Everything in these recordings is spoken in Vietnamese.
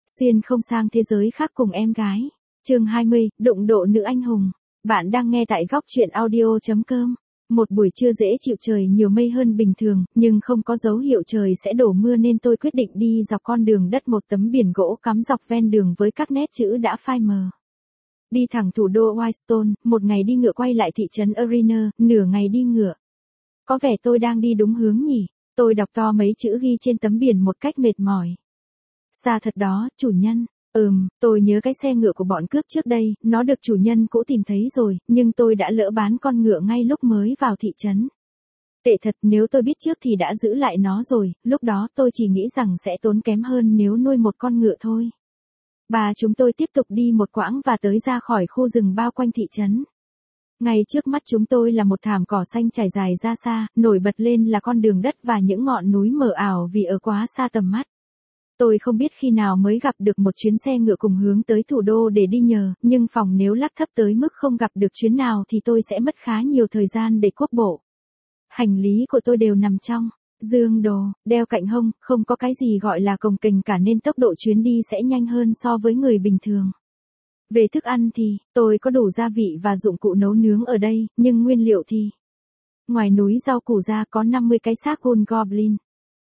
Xuyên không sang thế giới khác cùng em gái. Chương 20, đụng độ nữ anh hùng. Bạn đang nghe tại góc truyện audio.com. Một buổi trưa dễ chịu, trời nhiều mây hơn bình thường, nhưng không có dấu hiệu trời sẽ đổ mưa nên tôi quyết định đi dọc con đường đất, một tấm biển gỗ cắm dọc ven đường với các nét chữ đã phai mờ. Đi thẳng thủ đô Whitestone, một ngày đi ngựa quay lại thị trấn Arena, nửa ngày đi ngựa. Có vẻ tôi đang đi đúng hướng nhỉ? Tôi đọc to mấy chữ ghi trên tấm biển một cách mệt mỏi. Xa thật đó, chủ nhân. Tôi nhớ cái xe ngựa của bọn cướp trước đây, nó được chủ nhân cũ tìm thấy rồi, nhưng tôi đã lỡ bán con ngựa ngay lúc mới vào thị trấn. Tệ thật, nếu tôi biết trước thì đã giữ lại nó rồi, lúc đó tôi chỉ nghĩ rằng sẽ tốn kém hơn nếu nuôi một con ngựa thôi. Chúng tôi tiếp tục đi một quãng và tới ra khỏi khu rừng bao quanh thị trấn. Ngay trước mắt chúng tôi là một thảm cỏ xanh trải dài ra xa, nổi bật lên là con đường đất và những ngọn núi mờ ảo vì ở quá xa tầm mắt. Tôi không biết khi nào mới gặp được một chuyến xe ngựa cùng hướng tới thủ đô để đi nhờ, nhưng phòng nếu lắc thấp tới mức không gặp được chuyến nào thì tôi sẽ mất khá nhiều thời gian để cuốc bộ. Hành lý của tôi đều nằm trong dương đồ, đeo cạnh hông, không có cái gì gọi là cồng kềnh cả nên tốc độ chuyến đi sẽ nhanh hơn so với người bình thường. Về thức ăn thì, tôi có đủ gia vị và dụng cụ nấu nướng ở đây, nhưng nguyên liệu thì... Ngoài núi rau củ ra có 50 cái xác goblin.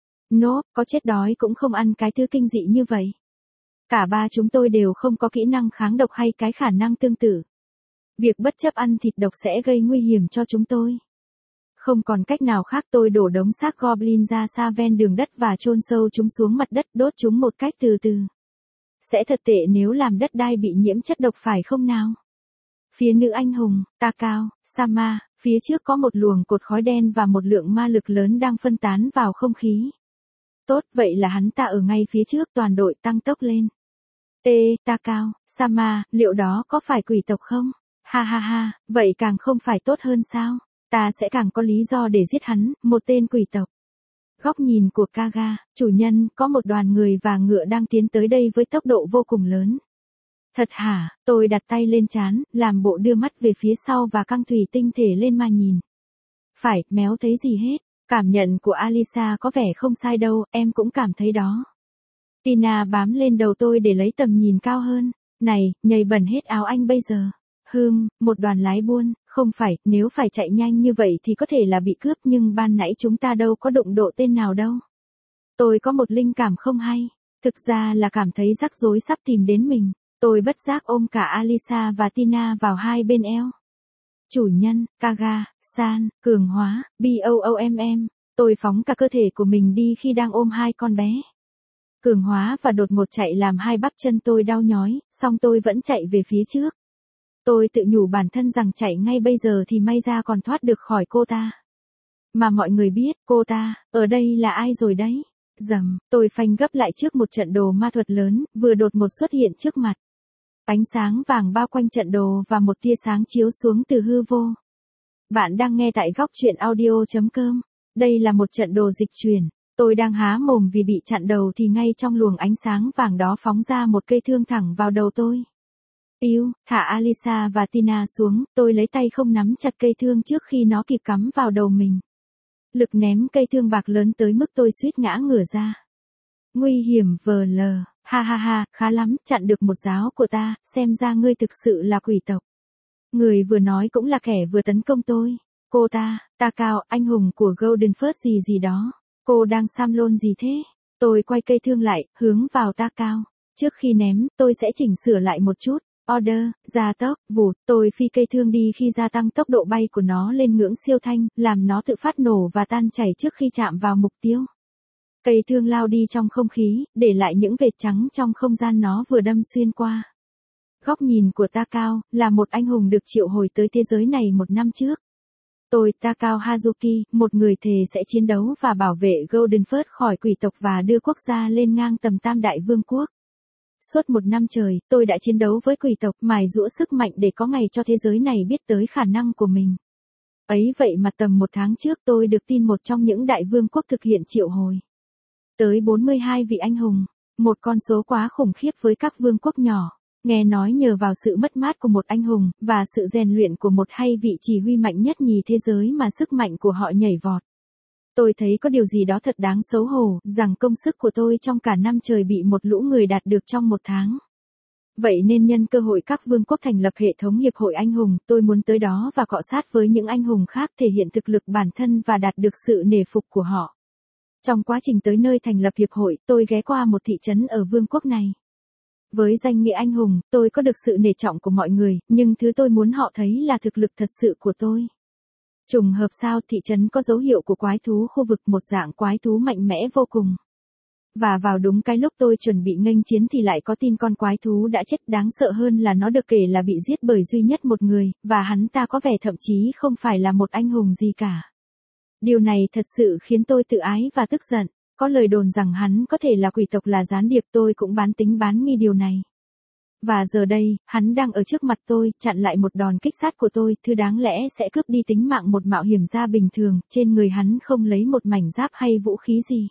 Có chết đói cũng không ăn cái thứ kinh dị như vậy. Cả ba chúng tôi đều không có kỹ năng kháng độc hay cái khả năng tương tự. Việc bất chấp ăn thịt độc sẽ gây nguy hiểm cho chúng tôi. Không còn cách nào khác, tôi đổ đống xác goblin ra xa ven đường đất và chôn sâu chúng xuống mặt đất, đốt chúng một cách từ từ. Sẽ thật tệ nếu làm đất đai bị nhiễm chất độc phải không nào? Phía nữ anh hùng, Takao, Sama, phía trước có một luồng cột khói đen và một lượng ma lực lớn đang phân tán vào không khí. Tốt, vậy là hắn ta ở ngay phía trước, toàn đội tăng tốc lên. Takao, Sama, liệu đó có phải quỷ tộc không? Ha ha ha, vậy càng không phải tốt hơn sao? Ta sẽ càng có lý do để giết hắn, một tên quỷ tộc. Góc nhìn của Kaga, chủ nhân, có một đoàn người và ngựa đang tiến tới đây với tốc độ vô cùng lớn. Thật hả? Tôi đặt tay lên trán, làm bộ đưa mắt về phía sau và căng thủy tinh thể lên mà nhìn. Phải, méo thấy gì hết. Cảm nhận của Alisa có vẻ không sai đâu, em cũng cảm thấy đó. Tina bám lên đầu tôi để lấy tầm nhìn cao hơn. Này, nhầy bẩn hết áo anh bây giờ. Một đoàn lái buôn, không phải, nếu phải chạy nhanh như vậy thì có thể là bị cướp, nhưng ban nãy chúng ta đâu có đụng độ tên nào đâu. Tôi có một linh cảm không hay. Thực ra là cảm thấy rắc rối sắp tìm đến mình. Tôi bất giác ôm cả Alisa và Tina vào hai bên eo. Chủ nhân, Kaga, San, cường hóa, BOOMM. Tôi phóng cả cơ thể của mình đi khi đang ôm hai con bé. Cường hóa và đột ngột chạy làm hai bắp chân tôi đau nhói, song tôi vẫn chạy về phía trước. Tôi tự nhủ bản thân rằng chạy ngay bây giờ thì may ra còn thoát được khỏi cô ta. Mà mọi người biết, cô ta, ở đây là ai rồi đấy. Tôi phanh gấp lại trước một trận đồ ma thuật lớn, vừa đột ngột xuất hiện trước mặt. Ánh sáng vàng bao quanh trận đồ và một tia sáng chiếu xuống từ hư vô. Bạn đang nghe tại góc truyện audio.com. Đây là một trận đồ dịch chuyển. Tôi đang há mồm vì bị chặn đầu thì ngay trong luồng ánh sáng vàng đó phóng ra một cây thương thẳng vào đầu tôi. Thả Alisa và Tina xuống, tôi lấy tay không nắm chặt cây thương trước khi nó kịp cắm vào đầu mình. Lực ném cây thương bạc lớn tới mức tôi suýt ngã ngửa ra. Nguy hiểm VL, ha ha ha, khá lắm, chặn được một giáo của ta, xem ra ngươi thực sự là quỷ tộc. Người vừa nói cũng là kẻ vừa tấn công tôi. Cô ta, Takao, anh hùng của Golden First gì đó. Cô đang xăm lôn gì thế? Tôi quay cây thương lại, hướng vào Takao. Trước khi ném, tôi sẽ chỉnh sửa lại một chút. Order, gia tốc, vụt, tôi phi cây thương đi khi gia tăng tốc độ bay của nó lên ngưỡng siêu thanh, làm nó tự phát nổ và tan chảy trước khi chạm vào mục tiêu. Cây thương lao đi trong không khí, để lại những vệt trắng trong không gian nó vừa đâm xuyên qua. Góc nhìn của Takao, là một anh hùng được triệu hồi tới thế giới này 1 năm trước. Tôi, Takao Hazuki, một người thề sẽ chiến đấu và bảo vệ Golden First khỏi quỷ tộc và đưa quốc gia lên ngang tầm Tam Đại Vương quốc. Suốt 1 năm trời, tôi đã chiến đấu với quỷ tộc, mài giũa sức mạnh để có ngày cho thế giới này biết tới khả năng của mình. Ấy vậy mà tầm 1 tháng trước tôi được tin một trong những đại vương quốc thực hiện triệu hồi. Tới 42 vị anh hùng, một con số quá khủng khiếp với các vương quốc nhỏ. Nghe nói nhờ vào sự mất mát của một anh hùng, và sự rèn luyện của một hay vị chỉ huy mạnh nhất nhì thế giới mà sức mạnh của họ nhảy vọt. Tôi thấy có điều gì đó thật đáng xấu hổ, rằng công sức của tôi trong cả năm trời bị một lũ người đạt được trong một tháng. Vậy nên nhân cơ hội các vương quốc thành lập hệ thống hiệp hội anh hùng, tôi muốn tới đó và cọ sát với những anh hùng khác thể hiện thực lực bản thân và đạt được sự nể phục của họ. Trong quá trình tới nơi thành lập hiệp hội, tôi ghé qua một thị trấn ở vương quốc này. Với danh nghĩa anh hùng, tôi có được sự nể trọng của mọi người, nhưng thứ tôi muốn họ thấy là thực lực thật sự của tôi. Trùng hợp sao, thị trấn có dấu hiệu của quái thú khu vực, một dạng quái thú mạnh mẽ vô cùng. Và vào đúng cái lúc tôi chuẩn bị nghênh chiến thì lại có tin con quái thú đã chết, đáng sợ hơn là nó được kể là bị giết bởi duy nhất một người, và hắn ta có vẻ thậm chí không phải là một anh hùng gì cả. Điều này thật sự khiến tôi tự ái và tức giận. Có lời đồn rằng hắn có thể là quỷ tộc, là gián điệp, tôi cũng bán tính bán nghi điều này. Và giờ đây, hắn đang ở trước mặt tôi, chặn lại một đòn kích sát của tôi, thứ đáng lẽ sẽ cướp đi tính mạng một mạo hiểm gia bình thường, trên người hắn không lấy một mảnh giáp hay vũ khí gì.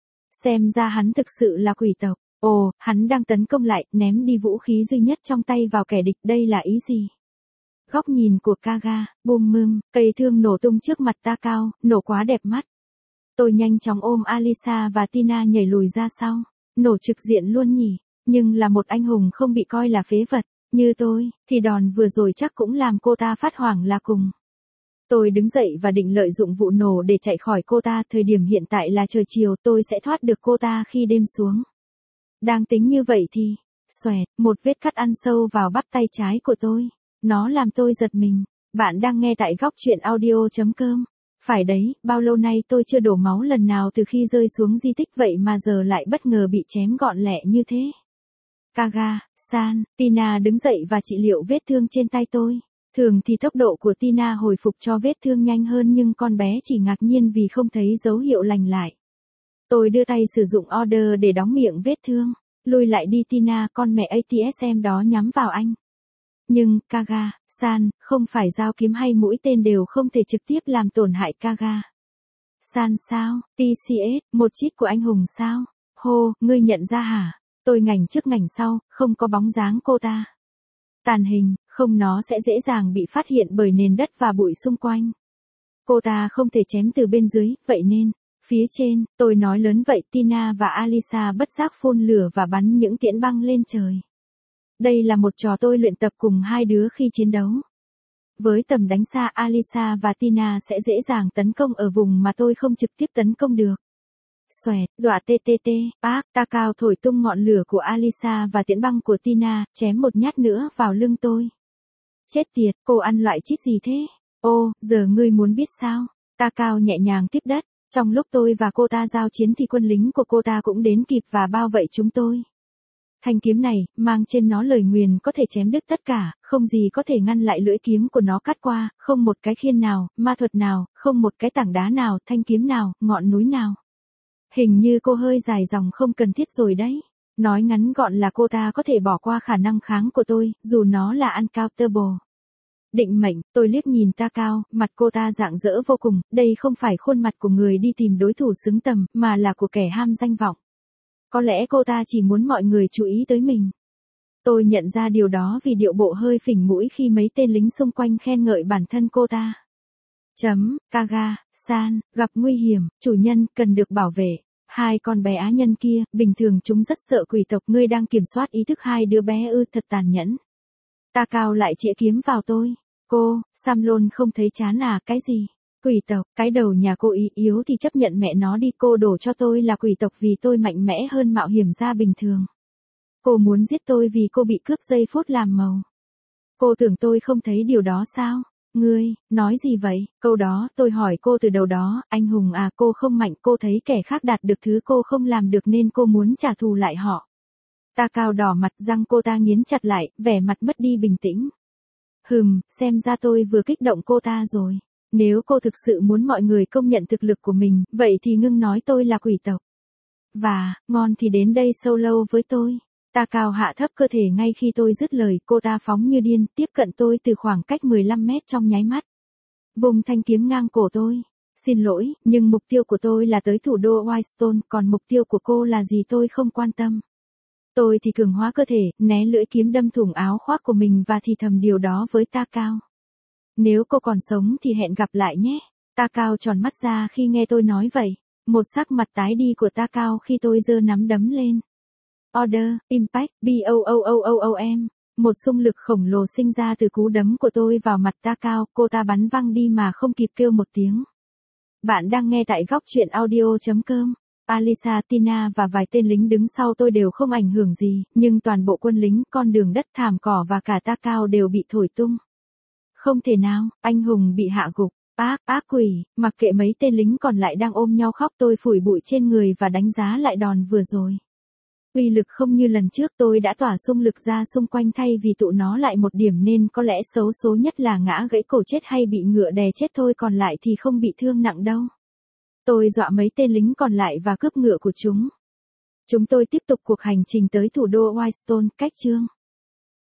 Xem ra hắn thực sự là quỷ tộc. Ồ, hắn đang tấn công lại, ném đi vũ khí duy nhất trong tay vào kẻ địch, đây là ý gì? Góc nhìn của Kaga, bùm mưm, cây thương nổ tung trước mặt Takao, nổ quá đẹp mắt. Tôi nhanh chóng ôm Alisa và Tina nhảy lùi ra sau. Nổ trực diện luôn nhỉ, nhưng là một anh hùng không bị coi là phế vật, như tôi, thì đòn vừa rồi chắc cũng làm cô ta phát hoảng là cùng. Tôi đứng dậy và định lợi dụng vụ nổ để chạy khỏi cô ta, thời điểm hiện tại là trời chiều, tôi sẽ thoát được cô ta khi đêm xuống. Đang tính như vậy thì, xoẹt, một vết cắt ăn sâu vào bắp tay trái của tôi. Nó làm tôi giật mình. Bạn đang nghe tại góc truyện audio.com. Phải đấy, bao lâu nay tôi chưa đổ máu lần nào từ khi rơi xuống di tích, vậy mà giờ lại bất ngờ bị chém gọn lẹ như thế. Kaga, san, Tina đứng dậy và trị liệu vết thương trên tay tôi. Thường thì tốc độ của Tina hồi phục cho vết thương nhanh hơn, nhưng con bé chỉ ngạc nhiên vì không thấy dấu hiệu lành lại. Tôi đưa tay sử dụng order để đóng miệng vết thương. Lùi lại đi Tina, con mẹ ATSM đó nhắm vào anh. Nhưng, Kaga, san, không phải dao kiếm hay mũi tên đều không thể trực tiếp làm tổn hại Kaga. San sao, TCS, một chít của anh hùng sao? Hô, ngươi nhận ra hả? Tôi ngảnh trước ngảnh sau, không có bóng dáng cô ta. Tàn hình, không, nó sẽ dễ dàng bị phát hiện bởi nền đất và bụi xung quanh. Cô ta không thể chém từ bên dưới, vậy nên, phía trên, tôi nói lớn vậy. Tina và Alisa bất giác phun lửa và bắn những tiễn băng lên trời. Đây là một trò tôi luyện tập cùng hai đứa khi chiến đấu. Với tầm đánh xa, Alisa và Tina sẽ dễ dàng tấn công ở vùng mà tôi không trực tiếp tấn công được. Xoẹt, dọa TTT, bác, Takao thổi tung ngọn lửa của Alisa và tiễn băng của Tina, chém một nhát nữa vào lưng tôi. Chết tiệt, cô ăn loại chít gì thế? Ô, giờ ngươi muốn biết sao? Takao nhẹ nhàng tiếp đất. Trong lúc tôi và cô ta giao chiến thì quân lính của cô ta cũng đến kịp và bao vây chúng tôi. Thanh kiếm này, mang trên nó lời nguyền có thể chém đứt tất cả, không gì có thể ngăn lại lưỡi kiếm của nó cắt qua, không một cái khiên nào, ma thuật nào, không một cái tảng đá nào, thanh kiếm nào, ngọn núi nào. Hình như cô hơi dài dòng không cần thiết rồi đấy. Nói ngắn gọn là cô ta có thể bỏ qua khả năng kháng của tôi, dù nó là uncountable. Định mệnh, tôi liếc nhìn Takao, mặt cô ta rạng rỡ vô cùng, đây không phải khuôn mặt của người đi tìm đối thủ xứng tầm, mà là của kẻ ham danh vọng. Có lẽ cô ta chỉ muốn mọi người chú ý tới mình. Tôi nhận ra điều đó vì điệu bộ hơi phình mũi khi mấy tên lính xung quanh khen ngợi bản thân cô ta. Kaga, san, gặp nguy hiểm, chủ nhân, cần được bảo vệ. Hai con bé á nhân kia, bình thường chúng rất sợ quỷ tộc, ngươi đang kiểm soát ý thức hai đứa bé ư, thật tàn nhẫn. Takao lại chĩa kiếm vào tôi. Cô, Samlon không thấy chán à, cái gì? Quỷ tộc, cái đầu nhà cô ý yếu thì chấp nhận mẹ nó đi, cô đổ cho tôi là quỷ tộc vì tôi mạnh mẽ hơn mạo hiểm gia bình thường. Cô muốn giết tôi vì cô bị cướp giây phút làm màu. Cô tưởng tôi không thấy điều đó sao? Ngươi, nói gì vậy? Câu đó, tôi hỏi cô từ đầu đó, anh hùng à, cô không mạnh, cô thấy kẻ khác đạt được thứ cô không làm được nên cô muốn trả thù lại họ. Takao đỏ mặt, răng cô ta nghiến chặt lại, vẻ mặt mất đi bình tĩnh. Xem ra tôi vừa kích động cô ta rồi. Nếu cô thực sự muốn mọi người công nhận thực lực của mình, vậy thì ngưng nói tôi là quỷ tộc. Và, ngon thì đến đây solo với tôi. Takao hạ thấp cơ thể ngay khi tôi dứt lời, cô ta phóng như điên, tiếp cận tôi từ khoảng cách 15 mét trong nháy mắt. Vùng thanh kiếm ngang cổ tôi. Xin lỗi, nhưng mục tiêu của tôi là tới thủ đô Whitestone, còn mục tiêu của cô là gì tôi không quan tâm. Tôi thì cường hóa cơ thể, né lưỡi kiếm đâm thủng áo khoác của mình và thì thầm điều đó với Takao. Nếu cô còn sống thì hẹn gặp lại nhé. Takao tròn mắt ra khi nghe tôi nói vậy. Một sắc mặt tái đi của Takao khi tôi giơ nắm đấm lên. Order, Impact, BOOOOOM. Một xung lực khổng lồ sinh ra từ cú đấm của tôi vào mặt Takao, cô ta bắn văng đi mà không kịp kêu một tiếng. Bạn đang nghe tại góc truyện audio.com. Alisa, Tina và vài tên lính đứng sau tôi đều không ảnh hưởng gì, nhưng toàn bộ quân lính, con đường đất, thảm cỏ và cả Takao đều bị thổi tung. Không thể nào, anh hùng bị hạ gục. Ác quỷ, mặc kệ mấy tên lính còn lại đang ôm nhau khóc, tôi phủi bụi trên người và đánh giá lại đòn vừa rồi. Uy lực không như lần trước, tôi đã tỏa xung lực ra xung quanh thay vì tụ nó lại một điểm, nên có lẽ xấu số nhất là ngã gãy cổ chết hay bị ngựa đè chết thôi, còn lại thì không bị thương nặng đâu. Tôi dọa mấy tên lính còn lại và cướp ngựa của chúng. Chúng tôi tiếp tục cuộc hành trình tới thủ đô Whitestone, cách chương